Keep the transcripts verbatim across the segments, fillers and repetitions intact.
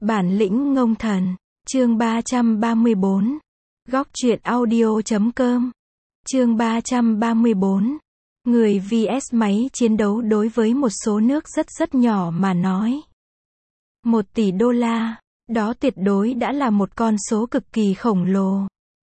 Bản lĩnh ngông thần, chương ba trăm ba mươi bốn. Góc truyện audio chấm com. Chương ba trăm ba mươi bốn. Người vs máy chiến đấu đối với một số nước rất rất nhỏ mà nói. Một tỷ đô la, đó tuyệt đối đã là một con số cực kỳ khổng lồ.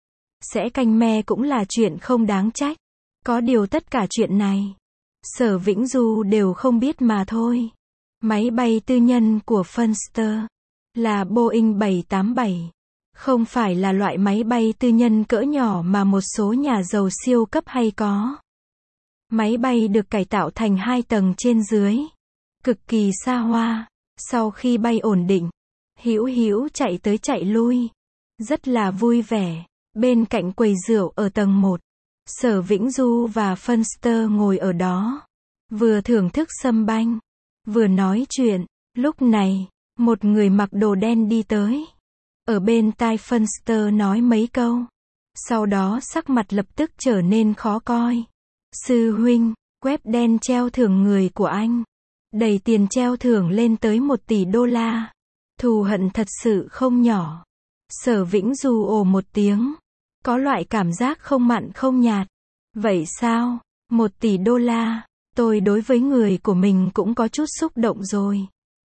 Sẽ canh me cũng là chuyện không đáng trách. Có điều tất cả chuyện này, Sở Vĩnh Du đều không biết mà thôi. Máy bay tư nhân của Funster là Boeing bảy tám bảy. Không phải là loại máy bay tư nhân cỡ nhỏ mà một số nhà giàu siêu cấp hay có. Máy bay được cải tạo thành hai tầng trên dưới. Cực kỳ xa hoa. Sau khi bay ổn định, Hữu Hữu chạy tới chạy lui. Rất là vui vẻ. Bên cạnh quầy rượu ở tầng một, Sở Vĩnh Du và Funster ngồi ở đó. Vừa thưởng thức sâm banh, vừa nói chuyện. Lúc này, một người mặc đồ đen đi tới. Ở bên tai Funster nói mấy câu. Sau đó sắc mặt lập tức trở nên khó coi. Sư huynh, web đen treo thưởng người của anh. Đẩy tiền treo thưởng lên tới một tỷ đô la. Thù hận thật sự không nhỏ. Sở Vĩnh Du ồ một tiếng. Có loại cảm giác không mặn không nhạt. Vậy sao? Một tỷ đô la. Tôi đối với người của mình cũng có chút xúc động rồi.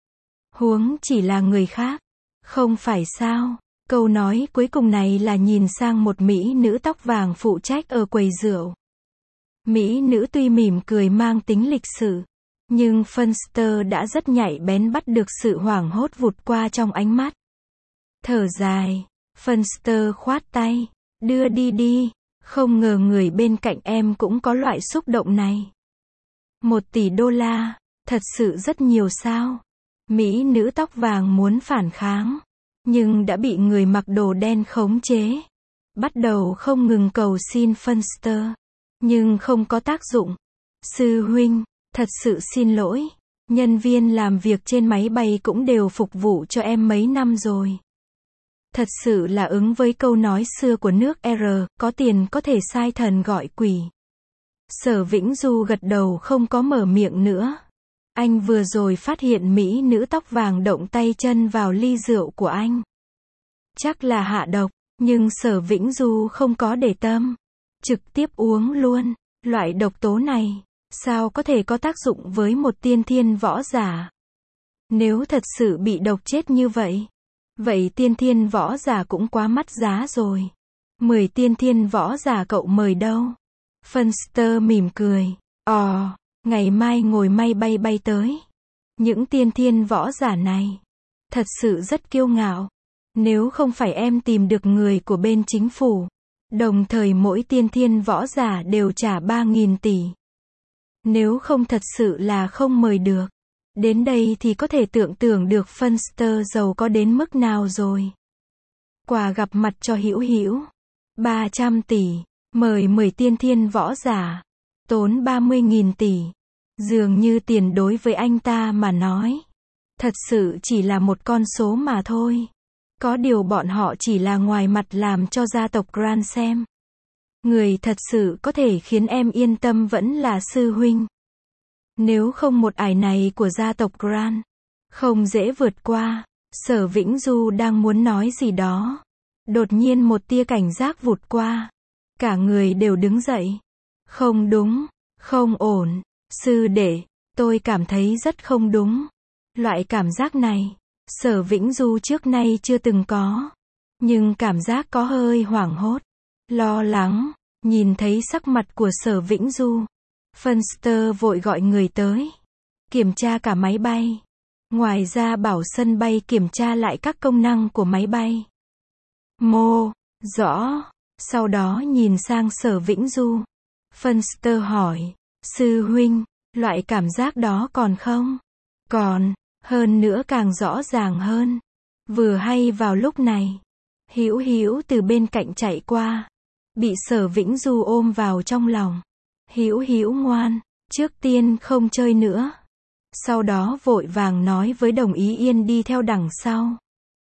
Huống chỉ là người khác. Không phải sao? Câu nói cuối cùng này là nhìn sang một mỹ nữ tóc vàng phụ trách ở quầy rượu. Mỹ nữ tuy mỉm cười mang tính lịch sự, nhưng Funster đã rất nhạy bén bắt được sự hoảng hốt vụt qua trong ánh mắt. Thở dài, Funster khoát tay, đưa đi đi, không ngờ người bên cạnh em cũng có loại xúc động này. Một tỷ đô la, thật sự rất nhiều sao? Mỹ nữ tóc vàng muốn phản kháng, nhưng đã bị người mặc đồ đen khống chế. Bắt đầu không ngừng cầu xin Funster, nhưng không có tác dụng. Sư huynh, thật sự xin lỗi, nhân viên làm việc trên máy bay cũng đều phục vụ cho em mấy năm rồi. Thật sự là ứng với câu nói xưa của nước R, có tiền có thể sai thần gọi quỷ. Sở Vĩnh Du gật đầu không có mở miệng nữa. Anh vừa rồi phát hiện mỹ nữ tóc vàng động tay chân vào ly rượu của anh. Chắc là hạ độc, nhưng Sở Vĩnh Du không có để tâm. Trực tiếp uống luôn. Loại độc tố này, sao có thể có tác dụng với một tiên thiên võ giả? Nếu thật sự bị độc chết như vậy, vậy tiên thiên võ giả cũng quá mắc giá rồi. Mười tiên thiên võ giả cậu mời đâu? Funster mỉm cười. Ồ, ngày mai ngồi may bay bay tới. Những tiên thiên võ giả này, thật sự rất kiêu ngạo. Nếu không phải em tìm được người của bên chính phủ, đồng thời mỗi tiên thiên võ giả đều trả ba nghìn tỷ. Nếu không thật sự là không mời được. Đến đây thì có thể tưởng tượng được Funster giàu có đến mức nào rồi. Quà gặp mặt cho Hữu Hữu. ba trăm tỷ. Mời mười tiên thiên võ giả. Tốn ba mươi nghìn tỷ. Dường như tiền đối với anh ta mà nói, thật sự chỉ là một con số mà thôi. Có điều bọn họ chỉ là ngoài mặt làm cho gia tộc Grand xem. Người thật sự có thể khiến em yên tâm vẫn là sư huynh. Nếu không một ải này của gia tộc Grand, không dễ vượt qua. Sở Vĩnh Du đang muốn nói gì đó. Đột nhiên một tia cảnh giác vụt qua. Cả người đều đứng dậy. Không đúng, không ổn. Sư đệ, tôi cảm thấy rất không đúng. Loại cảm giác này, Sở Vĩnh Du trước nay chưa từng có. Nhưng cảm giác có hơi hoảng hốt, lo lắng. Nhìn thấy sắc mặt của Sở Vĩnh Du, Funster vội gọi người tới. Kiểm tra cả máy bay. Ngoài ra bảo sân bay kiểm tra lại các công năng của máy bay. Mô, rõ. Sau đó nhìn sang Sở Vĩnh Du. Funster hỏi, sư huynh, loại cảm giác đó còn không? Còn, hơn nữa càng rõ ràng hơn. Vừa hay vào lúc này, Hữu Hữu từ bên cạnh chạy qua, bị Sở Vĩnh Du ôm vào trong lòng. Hữu Hữu ngoan, trước tiên không chơi nữa. Sau đó vội vàng nói với Đồng Ý Yên đi theo đằng sau.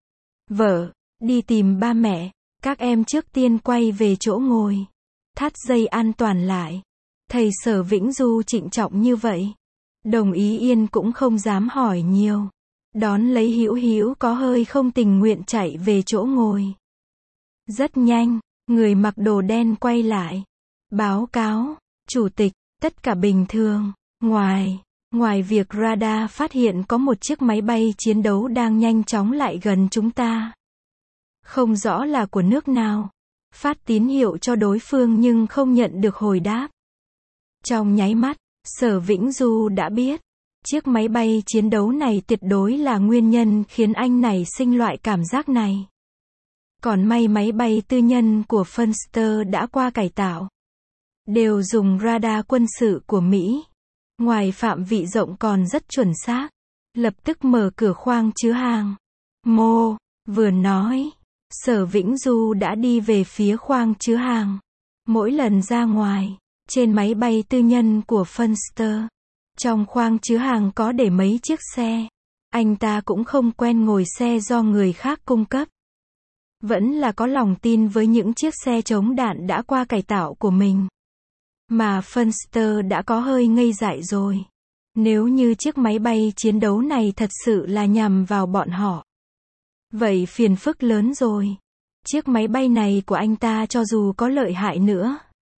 Vợ, đi tìm ba mẹ, các em trước tiên quay về chỗ ngồi. Thắt dây an toàn lại. Thầy Sở Vĩnh Du trịnh trọng như vậy, Đồng Ý Yên cũng không dám hỏi nhiều. Đón lấy Hữu Hữu có hơi không tình nguyện chạy về chỗ ngồi. Rất nhanh, người mặc đồ đen quay lại. Báo cáo, chủ tịch, tất cả bình thường. Ngoài, ngoài việc radar phát hiện có một chiếc máy bay chiến đấu đang nhanh chóng lại gần chúng ta. Không rõ là của nước nào. Phát tín hiệu cho đối phương nhưng không nhận được hồi đáp. Trong nháy mắt, Sở Vĩnh Du đã biết. Chiếc máy bay chiến đấu này tuyệt đối là nguyên nhân khiến anh nảy sinh loại cảm giác này. Còn may máy bay tư nhân của Funster đã qua cải tạo. Đều dùng radar quân sự của Mỹ. Ngoài phạm vị rộng còn rất chuẩn xác. Lập tức mở cửa khoang chứa hàng. Mô, vừa nói, Sở Vĩnh Du đã đi về phía khoang chứa hàng. Mỗi lần ra ngoài, trên máy bay tư nhân của Funster, trong khoang chứa hàng có để mấy chiếc xe. Anh ta cũng không quen ngồi xe do người khác cung cấp. Vẫn là có lòng tin với những chiếc xe chống đạn đã qua cải tạo của mình. Mà Funster đã có hơi ngây dại rồi. Nếu như chiếc máy bay chiến đấu này thật sự là nhằm vào bọn họ, vậy phiền phức lớn rồi. Chiếc máy bay này của anh ta cho dù có lợi hại nữa,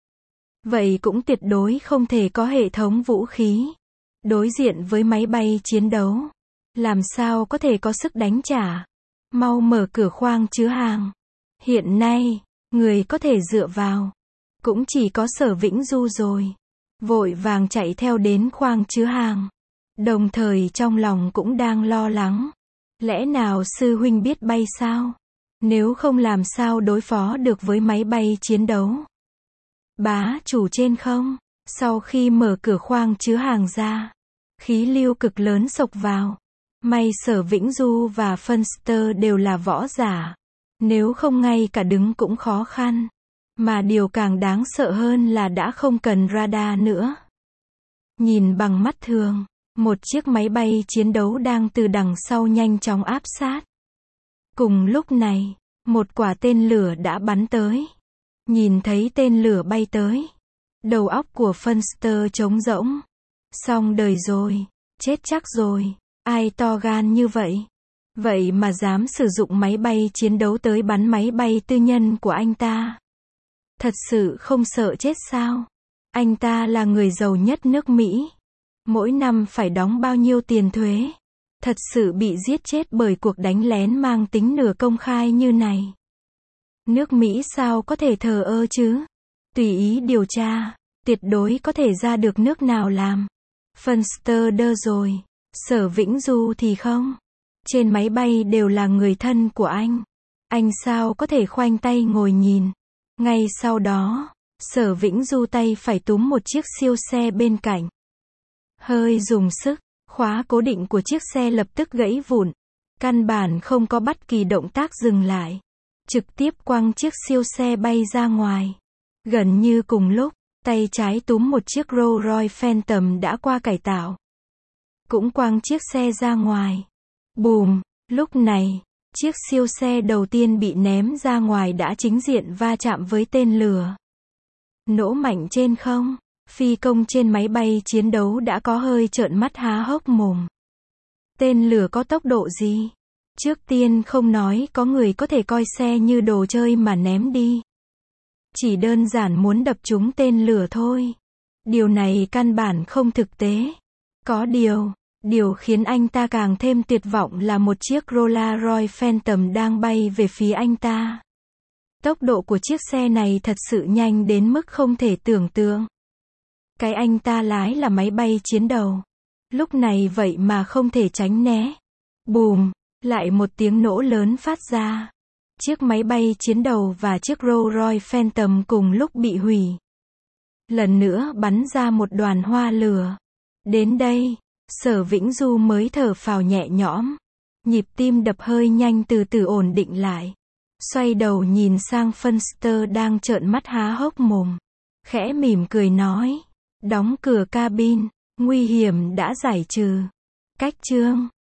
vậy cũng tuyệt đối không thể có hệ thống vũ khí. Đối diện với máy bay chiến đấu, làm sao có thể có sức đánh trả. Mau mở cửa khoang chứa hàng. Hiện nay, người có thể dựa vào cũng chỉ có Sở Vĩnh Du rồi. Vội vàng chạy theo đến khoang chứa hàng. Đồng thời trong lòng cũng đang lo lắng. Lẽ nào sư huynh biết bay sao? Nếu không làm sao đối phó được với máy bay chiến đấu? Bá chủ trên không? Sau khi mở cửa khoang chứa hàng ra, khí lưu cực lớn xộc vào. May Sở Vĩnh Du và Funster đều là võ giả. Nếu không ngay cả đứng cũng khó khăn. Mà điều càng đáng sợ hơn là đã không cần radar nữa. Nhìn bằng mắt thường, một chiếc máy bay chiến đấu đang từ đằng sau nhanh chóng áp sát. Cùng lúc này, một quả tên lửa đã bắn tới. Nhìn thấy tên lửa bay tới, đầu óc của Funster trống rỗng. Xong đời rồi, chết chắc rồi, ai to gan như vậy? Vậy mà dám sử dụng máy bay chiến đấu tới bắn máy bay tư nhân của anh ta. Thật sự không sợ chết sao? Anh ta là người giàu nhất nước Mỹ. Mỗi năm phải đóng bao nhiêu tiền thuế? Thật sự bị giết chết bởi cuộc đánh lén mang tính nửa công khai như này. Nước Mỹ sao có thể thờ ơ chứ? Tùy ý điều tra, tuyệt đối có thể ra được nước nào làm. Funster đơ rồi, Sở Vĩnh Du thì không. Trên máy bay đều là người thân của anh. Anh sao có thể khoanh tay ngồi nhìn. Ngay sau đó, Sở Vĩnh Du tay phải túm một chiếc siêu xe bên cạnh. Hơi dùng sức, khóa cố định của chiếc xe lập tức gãy vụn. Căn bản không có bất kỳ động tác dừng lại. Trực tiếp quăng chiếc siêu xe bay ra ngoài. Gần như cùng lúc, tay trái túm một chiếc Rolls-Royce Phantom đã qua cải tạo. Cũng quăng chiếc xe ra ngoài. Bùm, lúc này, chiếc siêu xe đầu tiên bị ném ra ngoài đã chính diện va chạm với tên lửa. Nổ mạnh trên không, phi công trên máy bay chiến đấu đã có hơi trợn mắt há hốc mồm. Tên lửa có tốc độ gì? Trước tiên không nói có người có thể coi xe như đồ chơi mà ném đi. Chỉ đơn giản muốn đập trúng tên lửa thôi. Điều này căn bản không thực tế. Có điều, điều khiến anh ta càng thêm tuyệt vọng là một chiếc Rolls-Royce Phantom đang bay về phía anh ta. Tốc độ của chiếc xe này thật sự nhanh đến mức không thể tưởng tượng. Cái anh ta lái là máy bay chiến đấu. Lúc này vậy mà không thể tránh né. Bùm, lại một tiếng nổ lớn phát ra. Chiếc máy bay chiến đấu và chiếc Rolls-Royce Phantom cùng lúc bị hủy. Lần nữa bắn ra một đoàn hoa lửa. Đến đây, Sở Vĩnh Du mới thở phào nhẹ nhõm. Nhịp tim đập hơi nhanh từ từ ổn định lại. Xoay đầu nhìn sang Funster đang trợn mắt há hốc mồm. Khẽ mỉm cười nói. Đóng cửa cabin, nguy hiểm đã giải trừ. Cách chương